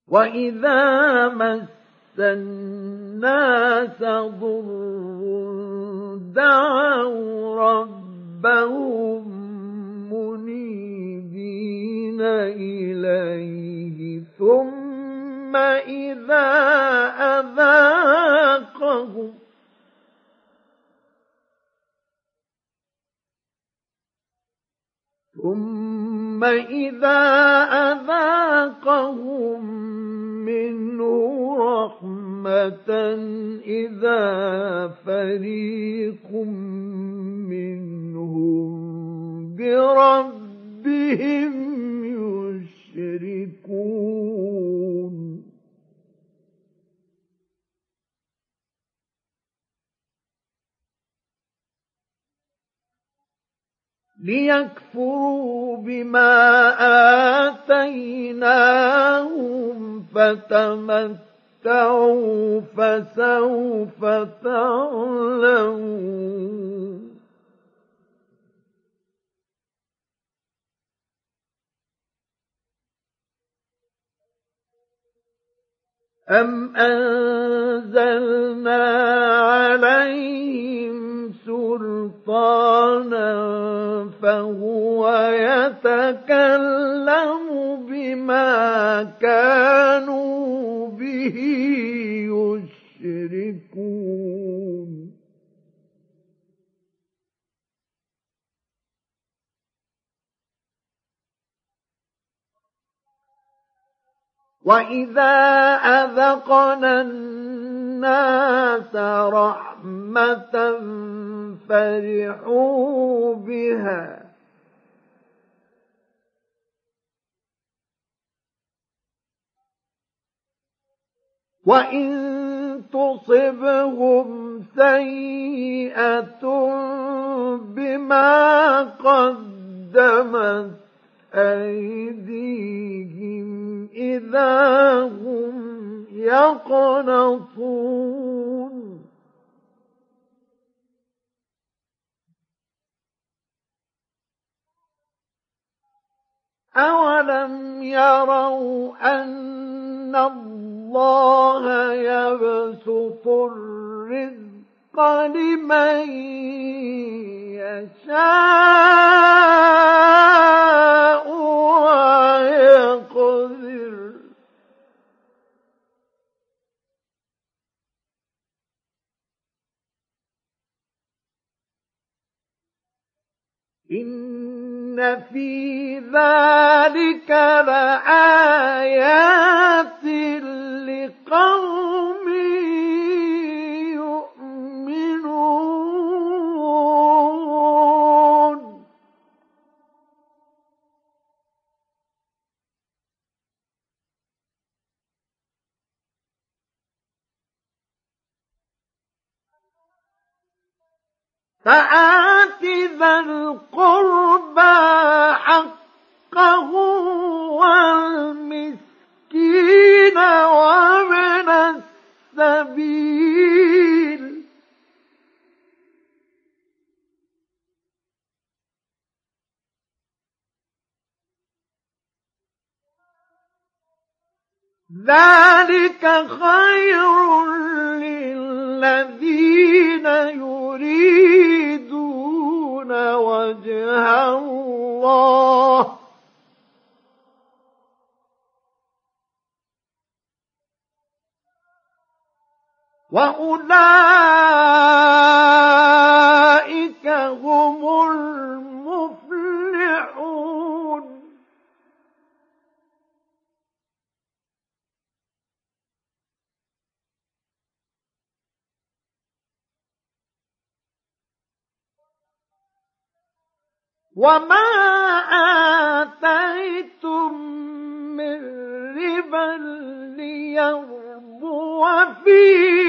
وإذا مس الناس ضر دعوا ربهم منيبين إليه ثم إذا أذاقهم منه رحمة إذا فريق منهم بربهم يشركون ليكفروا بما آتيناهم فتمتعوا فسوف تعلمون أم أنزلنا عليهم سلطانا فهو يتكلم بما كانوا به يشركون وَإِذَا أَذَقْنَا النَّاسَ رَحْمَةً فَرِحُوا بِهَا وَإِن تُصِبْهُمْ سَيِّئَةٌ بِمَا قَدَّمَتْ أَيْدِيهِمْ إِذَا هُمْ يَقْنَطُونَ أَوَلَمْ يَرَوْا أَنَّ اللَّهَ يَبْسُطُ الرِّزْقَ لِمَن يَشَاءُ وَيَقْدِرُ إِنَّ في ذَلِكَ لَآيَاتٍ لِقَوْمٍ يُؤْمِنُونَ فآت ذا القربى حقه والمسكين وابن السبيل ذلك خير للذين يريدون وجه الله وأولئك هم المفلحون وما آتيتم من ربا ليربو في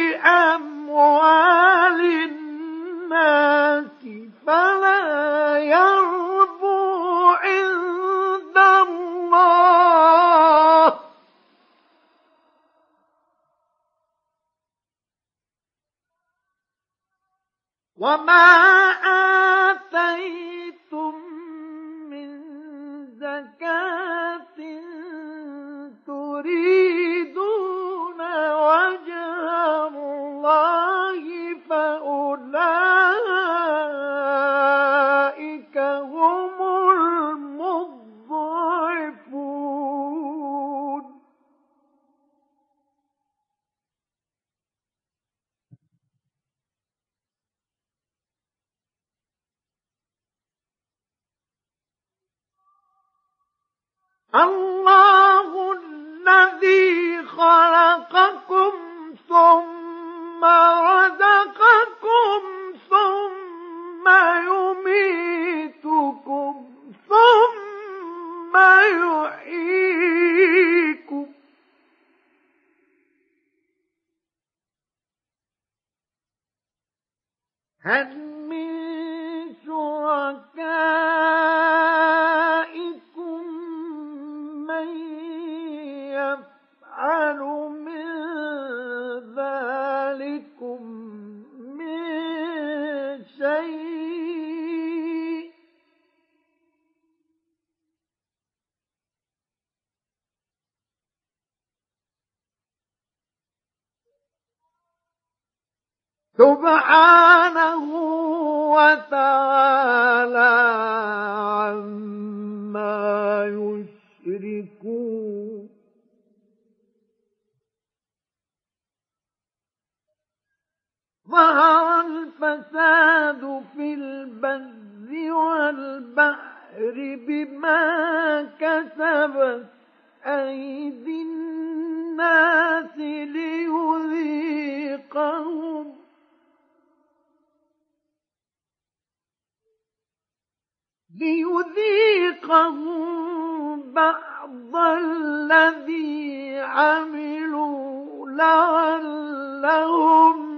أموال الناس فلا يربو عند الله وما آتيتم من زكاة تريدون الله الذي خلقكم ثم رزقكم ثم يميتكم ثم يحييكم هل من شركائكم من يفعل من ذلكم من شيء سبحانه وتعالى عما يشركون ظهر الفساد في البر والبحر بما كسبت أيدي الناس ليذيقهم بعض الذي عملوا لعلهم